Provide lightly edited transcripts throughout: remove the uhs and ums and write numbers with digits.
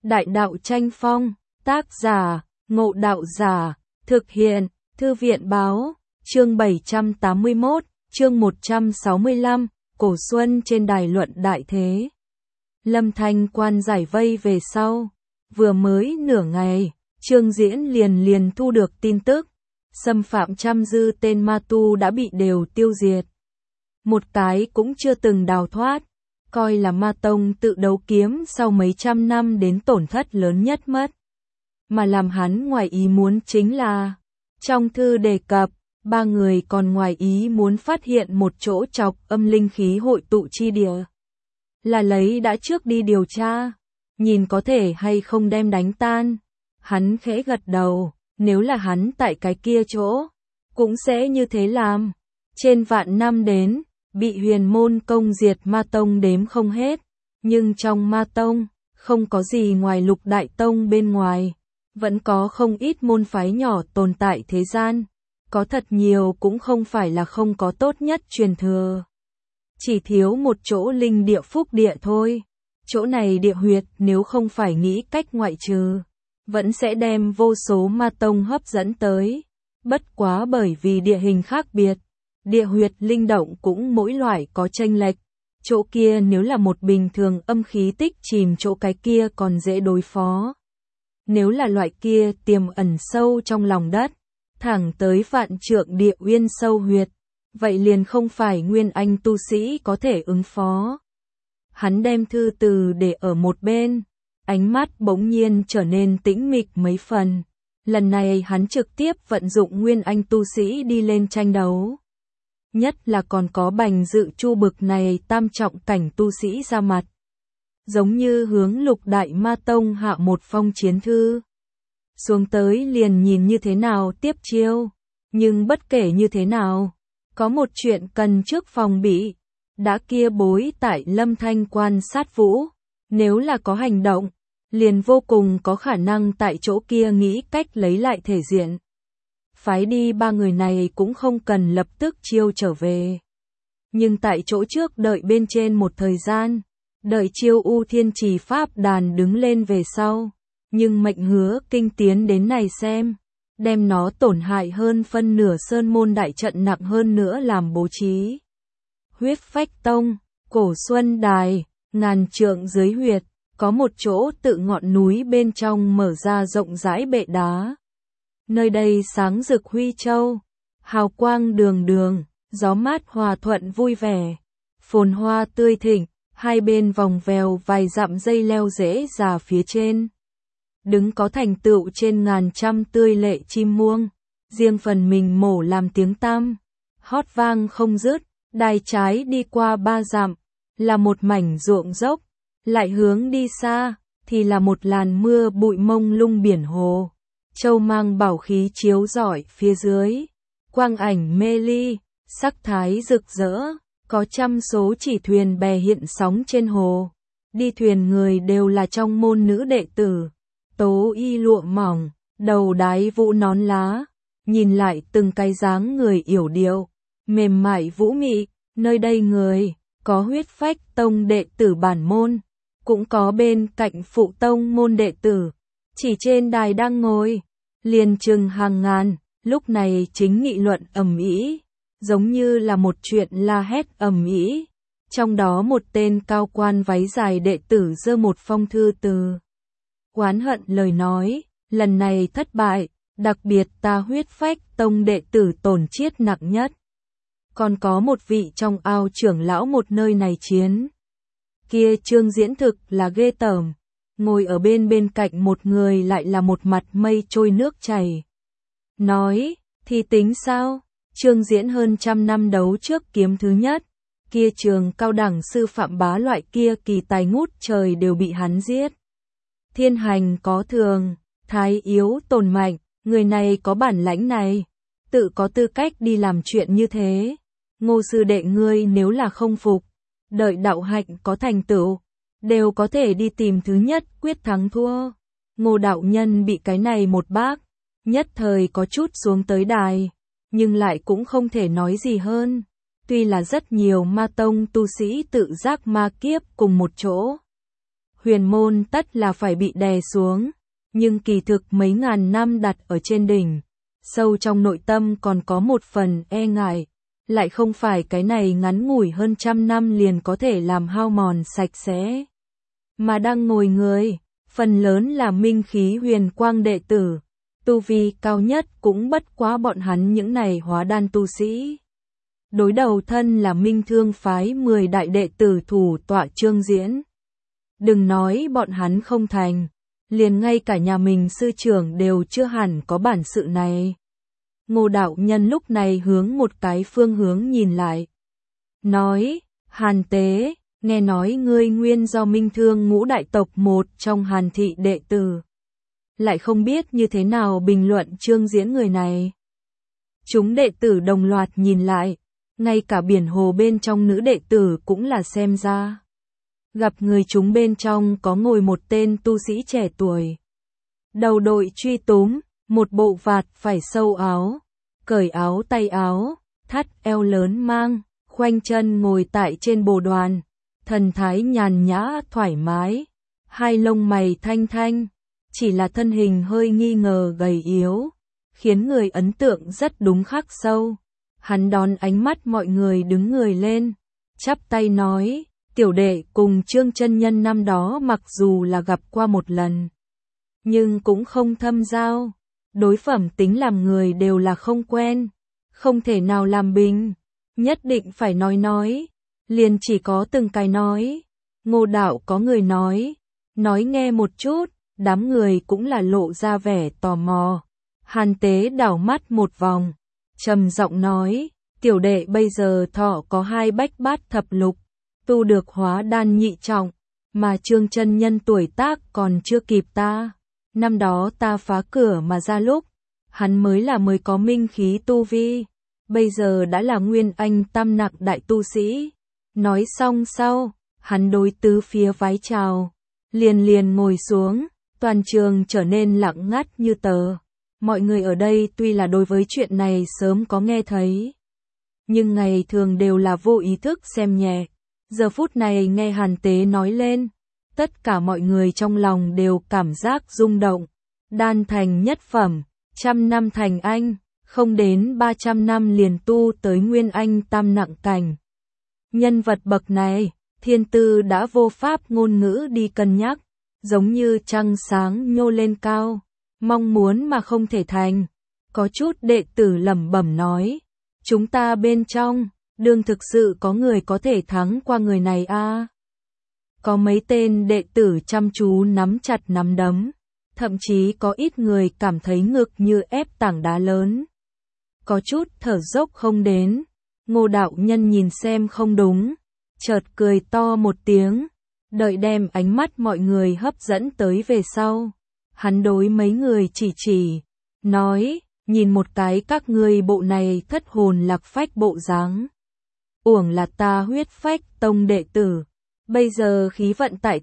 Đại đạo tranh phong, tác giả, Ngộ Đạo Giả, thực hiện, Thư viện báo, chương 781, chương 165, Cổ Xuân trên đài luận đại thế. Lâm Thanh Quan giải vây về sau, vừa mới nửa ngày, Trương Diễn liền thu được tin tức, xâm phạm trăm dư tên ma tu đã bị đều tiêu diệt. Một cái cũng chưa từng đào thoát, coi là ma tông tự đấu kiếm sau mấy trăm năm đến tổn thất lớn nhất mất. Mà làm hắn ngoài ý muốn chính là, trong thư đề cập, ba người còn ngoài ý muốn phát hiện một chỗ trọc âm linh khí hội tụ chi địa. Là lấy đã trước đi điều tra, nhìn có thể hay không đem đánh tan. Hắn khẽ gật đầu, nếu là hắn tại cái kia chỗ, cũng sẽ như thế làm. Trên vạn năm đến, bị huyền môn công diệt ma tông đếm không hết, nhưng trong ma tông, không có gì ngoài lục đại tông bên ngoài, vẫn có không ít môn phái nhỏ tồn tại thế gian, có thật nhiều cũng không phải là không có tốt nhất truyền thừa. Chỉ thiếu một chỗ linh địa phúc địa thôi, chỗ này địa huyệt nếu không phải nghĩ cách ngoại trừ, vẫn sẽ đem vô số ma tông hấp dẫn tới, bất quá bởi vì địa hình khác biệt. Địa huyệt linh động cũng mỗi loại có chênh lệch, chỗ kia nếu là một bình thường âm khí tích chìm chỗ cái kia còn dễ đối phó. Nếu là loại kia tiềm ẩn sâu trong lòng đất, thẳng tới vạn trượng địa uyên sâu huyệt, vậy liền không phải nguyên anh tu sĩ có thể ứng phó. Hắn đem thư từ để ở một bên, ánh mắt bỗng nhiên trở nên tĩnh mịch mấy phần. Lần này hắn trực tiếp vận dụng nguyên anh tu sĩ đi lên tranh đấu. Nhất là còn có Bành Dự Chu bực này tam trọng cảnh tu sĩ ra mặt. Giống như hướng lục đại ma tông hạ một phong chiến thư. Xuống tới liền nhìn như thế nào tiếp chiêu. Nhưng bất kể như thế nào, có một chuyện cần trước phòng bị. Đã kia bối tại Lâm Thanh Quan sát vũ. Nếu là có hành động, liền vô cùng có khả năng tại chỗ kia nghĩ cách lấy lại thể diện. Phái đi ba người này cũng không cần lập tức chiêu trở về. Nhưng tại chỗ trước đợi bên trên một thời gian, đợi chiêu U Thiên Trì Pháp đàn đứng lên về sau. Nhưng mệnh hứa kinh tiến đến này xem, đem nó tổn hại hơn phân nửa sơn môn đại trận nặng hơn nữa làm bố trí. Huyết Phách Tông, Cổ Xuân Đài, ngàn trượng dưới huyệt, có một chỗ tự ngọn núi bên trong mở ra rộng rãi bệ đá. Nơi đây sáng rực huy châu, hào quang đường đường, gió mát hòa thuận vui vẻ, phồn hoa tươi thịnh, hai bên vòng vèo vài dặm dây leo rễ già phía trên. Đứng có thành tựu trên ngàn trăm tươi lệ chim muông, riêng phần mình mổ làm tiếng tăm, hót vang không dứt, đài trái đi qua ba dặm, là một mảnh ruộng dốc, lại hướng đi xa, thì là một làn mưa bụi mông lung biển hồ. Châu mang bảo khí chiếu rọi phía dưới, quang ảnh mê ly, sắc thái rực rỡ, có trăm số chỉ thuyền bè hiện sóng trên hồ. Đi thuyền người đều là trong môn nữ đệ tử, tố y lụa mỏng, đầu đái vũ nón lá, nhìn lại từng cái dáng người yểu điệu, mềm mại vũ mị, nơi đây người, có Huyết Phách Tông đệ tử bản môn, cũng có bên cạnh phụ tông môn đệ tử, chỉ trên đài đang ngồi. Liền chừng hàng ngàn, lúc này chính nghị luận ầm ĩ, giống như là một chuyện la hét ầm ĩ. Trong đó một tên cao quan váy dài đệ tử giơ một phong thư từ. Oán hận lời nói, lần này thất bại, đặc biệt ta Huyết Phách Tông đệ tử tổn chiết nặng nhất. Còn có một vị trong ao trưởng lão một nơi này chiến. Kia Trương Diễn thực là ghê tởm. Ngồi ở bên cạnh một người lại là một mặt mây trôi nước chảy. Nói, thì tính sao? Trương Diễn hơn trăm năm đấu trước kiếm thứ nhất. Kia trường cao đẳng sư phạm bá loại kia kỳ tài ngút trời đều bị hắn giết. Thiên hành có thường, thái yếu tồn mạnh, người này có bản lãnh này, tự có tư cách đi làm chuyện như thế. Ngô sư đệ ngươi nếu là không phục, đợi đạo hạnh có thành tựu, đều có thể đi tìm thứ nhất quyết thắng thua. Ngô đạo nhân bị cái này một bác, nhất thời có chút xuống tới đài, nhưng lại cũng không thể nói gì hơn. Tuy là rất nhiều ma tông tu sĩ tự giác ma kiếp cùng một chỗ. huyền môn tất là phải bị đè xuống, nhưng kỳ thực mấy ngàn năm đặt ở trên đỉnh, sâu trong nội tâm còn có một phần e ngại, lại không phải cái này ngắn ngủi hơn 100 năm liền có thể làm hao mòn sạch sẽ. Mà đang ngồi người, phần lớn là minh khí huyền quang đệ tử, tu vi cao nhất cũng bất quá bọn hắn những này hóa đan tu sĩ. Đối đầu thân là Minh Thương phái 10 đại đệ tử thủ tọa Trương Diễn. Đừng nói bọn hắn không thành, liền ngay cả nhà mình sư trưởng đều chưa hẳn có bản sự này. Ngô đạo nhân lúc này hướng một cái phương hướng nhìn lại. Nói, Hàn Tế, nghe nói ngươi nguyên do Minh Thương ngũ đại tộc một trong Hàn thị đệ tử. Lại không biết như thế nào bình luận Trương Diễn người này. Chúng đệ tử đồng loạt nhìn lại, ngay cả biển hồ bên trong nữ đệ tử cũng là xem ra. Gặp người chúng bên trong có ngồi một tên tu sĩ trẻ tuổi. Đầu đội truy túm, một bộ vạt phải sâu áo, cởi áo tay áo, thắt eo lớn mang, khoanh chân ngồi tại trên bồ đoàn, thần thái nhàn nhã thoải mái, hai lông mày thanh thanh, chỉ là thân hình hơi nghi ngờ gầy yếu, khiến người ấn tượng rất đúng khắc sâu. Hắn đón ánh mắt mọi người đứng người lên, chắp tay nói, tiểu đệ cùng Trương chân nhân năm đó mặc dù là gặp qua một lần, nhưng cũng không thâm giao, đối phẩm tính làm người đều là không quen, không thể nào làm bình, nhất định phải nói, liền chỉ có từng cái nói. Ngô đạo có người nói nghe một chút, đám người cũng là lộ ra vẻ tò mò. Hàn Tế đảo mắt một vòng, trầm giọng nói, tiểu đệ bây giờ thọ có 2 bách bát thập lục, tu được hóa đan nhị trọng, mà Trương chân nhân tuổi tác còn chưa kịp ta. Năm đó ta phá cửa mà ra lúc, hắn mới có minh khí tu vi, bây giờ đã là nguyên anh tam nặc đại tu sĩ. Nói xong sau, hắn đối tứ phía vái chào, liền ngồi xuống, toàn trường trở nên lặng ngắt như tờ. Mọi người ở đây tuy là đối với chuyện này sớm có nghe thấy, nhưng ngày thường đều là vô ý thức xem nhẹ. Giờ phút này nghe Hàn Tế nói lên, tất cả mọi người trong lòng đều cảm giác rung động. Đan thành nhất phẩm, 100 năm thành anh, không đến 300 năm liền tu tới nguyên anh tam nặng cảnh. Nhân vật bậc này, thiên tư đã vô pháp ngôn ngữ đi cân nhắc, giống như trăng sáng nhô lên cao, mong muốn mà không thể thành. Có chút đệ tử lẩm bẩm nói, chúng ta bên trong, đương thực sự có người có thể thắng qua người này a. Có mấy tên đệ tử chăm chú nắm chặt nắm đấm, thậm chí có ít người cảm thấy ngực như ép tảng đá lớn. Có chút thở dốc không đến. Ngô đạo nhân nhìn xem không đúng, chợt cười to một tiếng, đợi đem ánh mắt mọi người hấp dẫn tới về sau. Hắn đối mấy người chỉ, nói, nhìn một cái các ngươi bộ này thất hồn lạc phách bộ dáng. Uổng là ta huyết phách tông đệ tử, bây giờ khí vận tại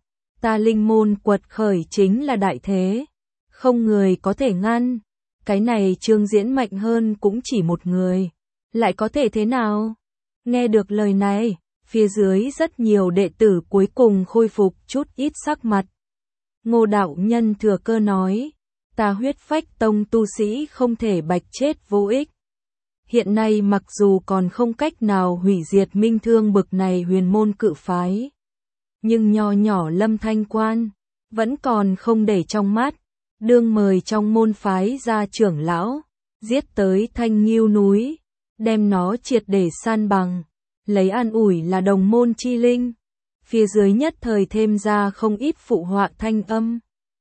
ta linh môn quật khởi chính là đại thế, không người có thể ngăn. Cái này Trương Diễn mạnh hơn cũng chỉ một người, lại có thể thế nào? Nghe được lời này, phía dưới rất nhiều đệ tử cuối cùng khôi phục chút ít sắc mặt. Ngô đạo nhân thừa cơ nói, ta huyết phách tông tu sĩ không thể bạch chết vô ích. Hiện nay mặc dù còn không cách nào hủy diệt Minh Thương bực này huyền môn cự phái, nhưng nho nhỏ Lâm Thanh Quan vẫn còn không để trong mắt, đương mời trong môn phái ra trưởng lão, giết tới Thanh Nghiêu núi, đem nó triệt để san bằng, lấy an ủi là đồng môn chi linh. Phía dưới nhất thời thêm ra không ít phụ họa thanh âm.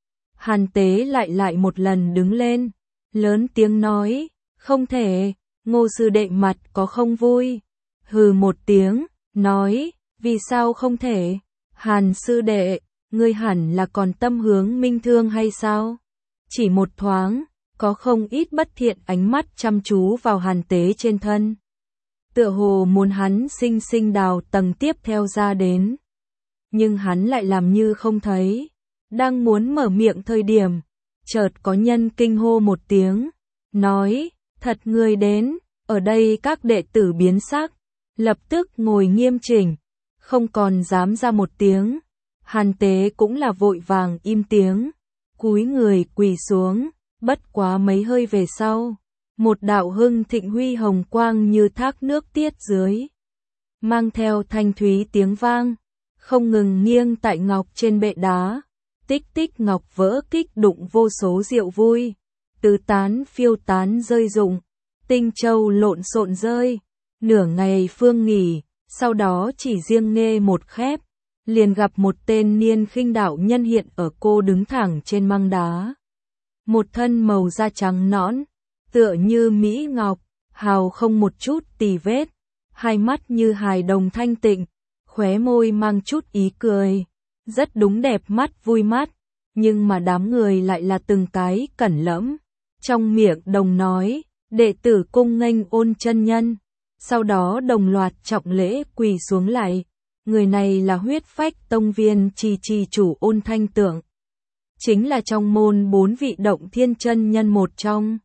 Hàn Tế lại một lần đứng lên, lớn tiếng nói, không thể. Ngô sư đệ mặt có không vui, hừ một tiếng, nói, vì sao không thể? Hàn sư đệ, ngươi hẳn là còn tâm hướng Minh Thương hay sao? Chỉ một thoáng, có không ít bất thiện ánh mắt chăm chú vào Hàn Tế trên thân. Tựa hồ muốn hắn sinh sinh đào tầng tiếp theo ra đến. Nhưng hắn lại làm như không thấy. Đang muốn mở miệng thời điểm, chợt có nhân kinh hô một tiếng, nói, thật ngươi đến. Ở đây các đệ tử biến sắc, lập tức ngồi nghiêm chỉnh, không còn dám ra một tiếng. Hàn Tế cũng là vội vàng im tiếng, cúi người quỳ xuống, bất quá mấy hơi về sau, một đạo hưng thịnh huy hồng quang như thác nước tiết dưới, mang theo thanh thúy tiếng vang, không ngừng nghiêng tại ngọc trên bệ đá, tích tích ngọc vỡ kích đụng vô số rượu vui, tứ tán phiêu tán rơi rụng, tinh châu lộn xộn rơi, nửa ngày phương nghỉ, sau đó chỉ riêng nghe một khép, liền gặp một tên niên khinh đạo nhân hiện ở cô đứng thẳng trên măng đá. Một thân màu da trắng nõn, tựa như mỹ ngọc, hào không một chút tì vết, hai mắt như hài đồng thanh tịnh, khóe môi mang chút ý cười, rất đúng đẹp mắt vui mắt, nhưng mà đám người lại là từng cái cẩn lẫm, trong miệng đồng nói, đệ tử cung nghênh Ôn chân nhân, sau đó đồng loạt trọng lễ quỳ xuống lại. Người này là huyết phách tông viên trì chủ Ôn Thanh Tượng, chính là trong môn 4 vị động thiên chân nhân một trong.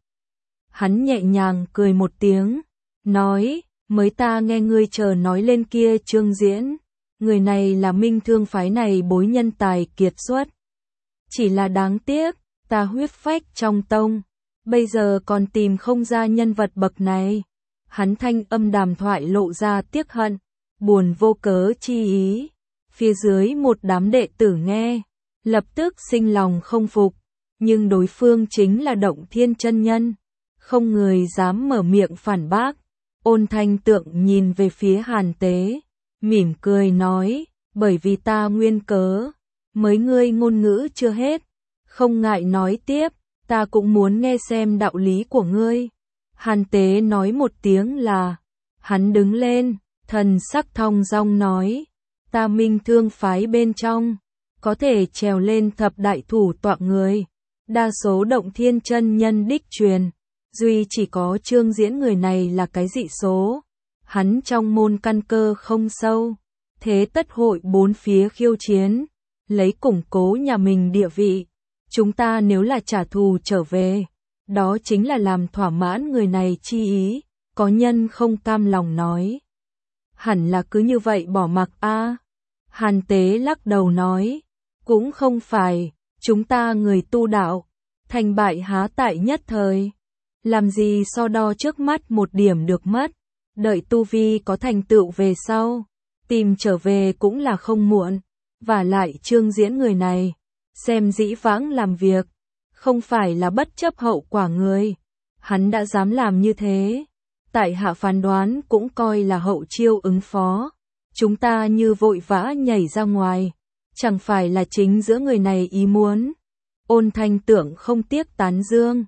Hắn nhẹ nhàng cười một tiếng, nói, mới ta nghe ngươi chờ nói lên kia Trương Diễn, người này là minh thương phái này bối nhân tài kiệt xuất. Chỉ là đáng tiếc, ta huyết phách trong tông, bây giờ còn tìm không ra nhân vật bậc này. Hắn thanh âm đàm thoại lộ ra tiếc hận, buồn vô cớ chi ý. Phía dưới một đám đệ tử nghe, lập tức sinh lòng không phục, nhưng đối phương chính là động thiên chân nhân, không người dám mở miệng phản bác. Ôn Thanh Tượng nhìn về phía Hàn Tế, mỉm cười nói, bởi vì ta nguyên cớ, mấy ngươi ngôn ngữ chưa hết, không ngại nói tiếp, ta cũng muốn nghe xem đạo lý của ngươi. Hàn Tế nói một tiếng là, hắn đứng lên, thần sắc thong dong nói, ta minh thương phái bên trong, có thể trèo lên thập đại thủ tọa người, đa số động thiên chân nhân đích truyền, duy chỉ có Trương Diễn người này là cái dị số, hắn trong môn căn cơ không sâu, thế tất hội bốn phía khiêu chiến, lấy củng cố nhà mình địa vị, chúng ta nếu là trả thù trở về, đó chính là làm thỏa mãn người này chi ý, có nhân không cam lòng nói. Hẳn là cứ như vậy bỏ mặc a. Hàn Tế lắc đầu nói, cũng không phải, chúng ta người tu đạo, thành bại há tại nhất thời, làm gì so đo trước mắt một điểm được mất, đợi tu vi có thành tựu về sau, tìm trở về cũng là không muộn, và lại Trương Diễn người này, xem dĩ vãng làm việc, không phải là bất chấp hậu quả người, hắn đã dám làm như thế. Tại hạ phán đoán cũng coi là hậu chiêu ứng phó, chúng ta như vội vã nhảy ra ngoài, chẳng phải là chính giữa người này ý muốn. Ôn Thanh Tượng không tiếc tán dương,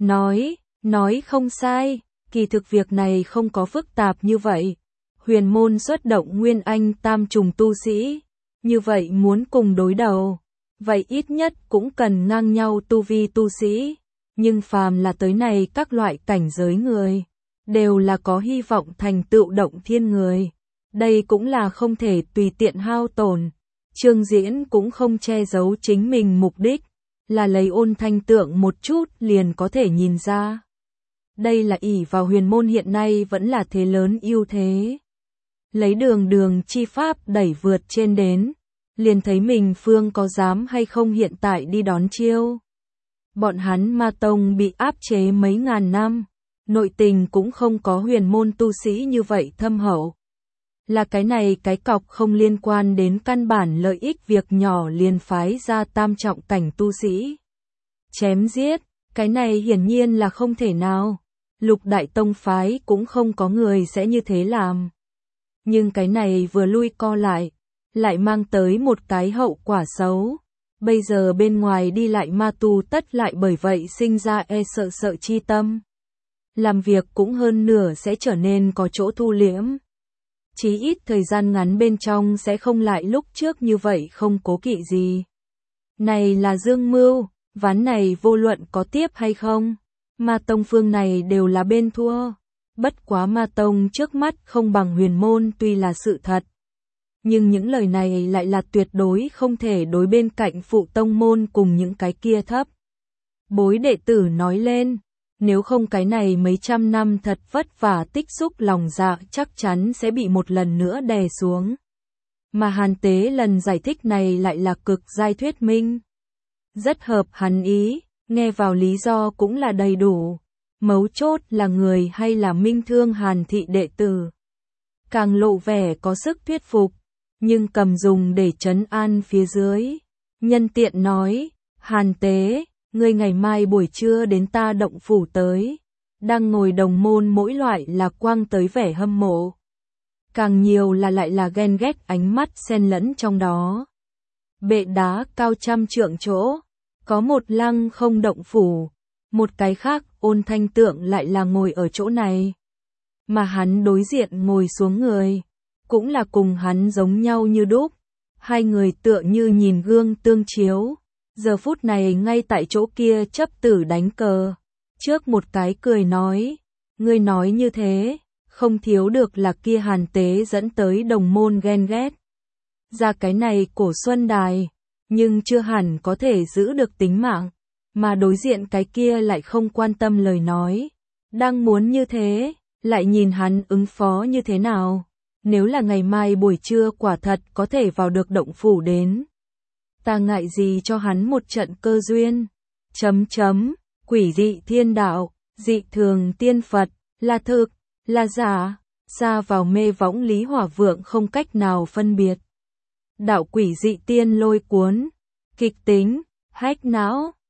nói không sai, kỳ thực việc này không có phức tạp như vậy. Huyền môn xuất động nguyên anh tam trùng tu sĩ, như vậy muốn cùng đối đầu, vậy ít nhất cũng cần ngang nhau tu vi tu sĩ, nhưng phàm là tới này các loại cảnh giới người, đều là có hy vọng thành tựu động thiên người. Đây cũng là không thể tùy tiện hao tổn. Trương Diễn cũng không che giấu chính mình mục đích, là lấy Ôn Thanh Tượng một chút liền có thể nhìn ra. Đây là ỷ vào huyền môn hiện nay vẫn là thế lớn ưu thế. Lấy đường chi pháp đẩy vượt trên đến, liền thấy mình phương có dám hay không hiện tại đi đón chiêu. Bọn hắn Ma Tông bị áp chế mấy ngàn năm, nội tình cũng không có huyền môn tu sĩ như vậy thâm hậu. Là cái này cái cọc không liên quan đến căn bản lợi ích việc nhỏ liền phái ra tam trọng cảnh tu sĩ. Chém giết, cái này hiển nhiên là không thể nào. Lục đại tông phái cũng không có người sẽ như thế làm. Nhưng cái này vừa lui co lại mang tới một cái hậu quả xấu. Bây giờ bên ngoài đi lại ma tu tất lại bởi vậy sinh ra sợ chi tâm. Làm việc cũng hơn nửa sẽ trở nên có chỗ thu liễm. Chí ít thời gian ngắn bên trong sẽ không lại lúc trước như vậy không cố kỵ gì. Này là dương mưu, ván này vô luận có tiếp hay không, Ma Tông phương này đều là bên thua. Bất quá Ma Tông trước mắt không bằng huyền môn tuy là sự thật. Nhưng những lời này lại là tuyệt đối không thể đối bên cạnh phụ tông môn cùng những cái kia thấp. Bối đệ tử nói lên, nếu không cái này mấy trăm năm thật vất vả tích xúc lòng dạ chắc chắn sẽ bị một lần nữa đè xuống. Mà Hàn Tế lần giải thích này lại là cực giai thuyết minh. Rất hợp hắn ý, nghe vào lý do cũng là đầy đủ. Mấu chốt là người hay là Minh Thương Hàn thị đệ tử. Càng lộ vẻ có sức thuyết phục, nhưng cầm dùng để trấn an phía dưới. Nhân tiện nói, Hàn Tế, ngươi ngày mai buổi trưa đến ta động phủ tới. Đang ngồi đồng môn mỗi loại là quang tới vẻ hâm mộ. Càng nhiều là lại là ghen ghét ánh mắt xen lẫn trong đó. Bệ đá cao 100 trượng chỗ, có một lăng không động phủ, một cái khác Ôn Thanh Tượng lại là ngồi ở chỗ này. Mà hắn đối diện ngồi xuống người, cũng là cùng hắn giống nhau như đúc. Hai người tựa như nhìn gương tương chiếu, giờ phút này ngay tại chỗ kia chấp tử đánh cờ. Trước một cái cười nói, ngươi nói như thế, không thiếu được là kia Hàn Tế dẫn tới đồng môn ghen ghét. Ra cái này Cổ Xuân Đài, nhưng chưa hẳn có thể giữ được tính mạng, mà đối diện cái kia lại không quan tâm lời nói. Đang muốn như thế, lại nhìn hắn ứng phó như thế nào. Nếu là ngày mai buổi trưa quả thật có thể vào được động phủ đến. Ta ngại gì cho hắn một trận cơ duyên. Quỷ dị thiên đạo, dị thường tiên Phật, là thực, là giả, xa vào mê võng Lý Hỏa Vượng không cách nào phân biệt. Đạo quỷ dị tiên lôi cuốn, kịch tính, hách não.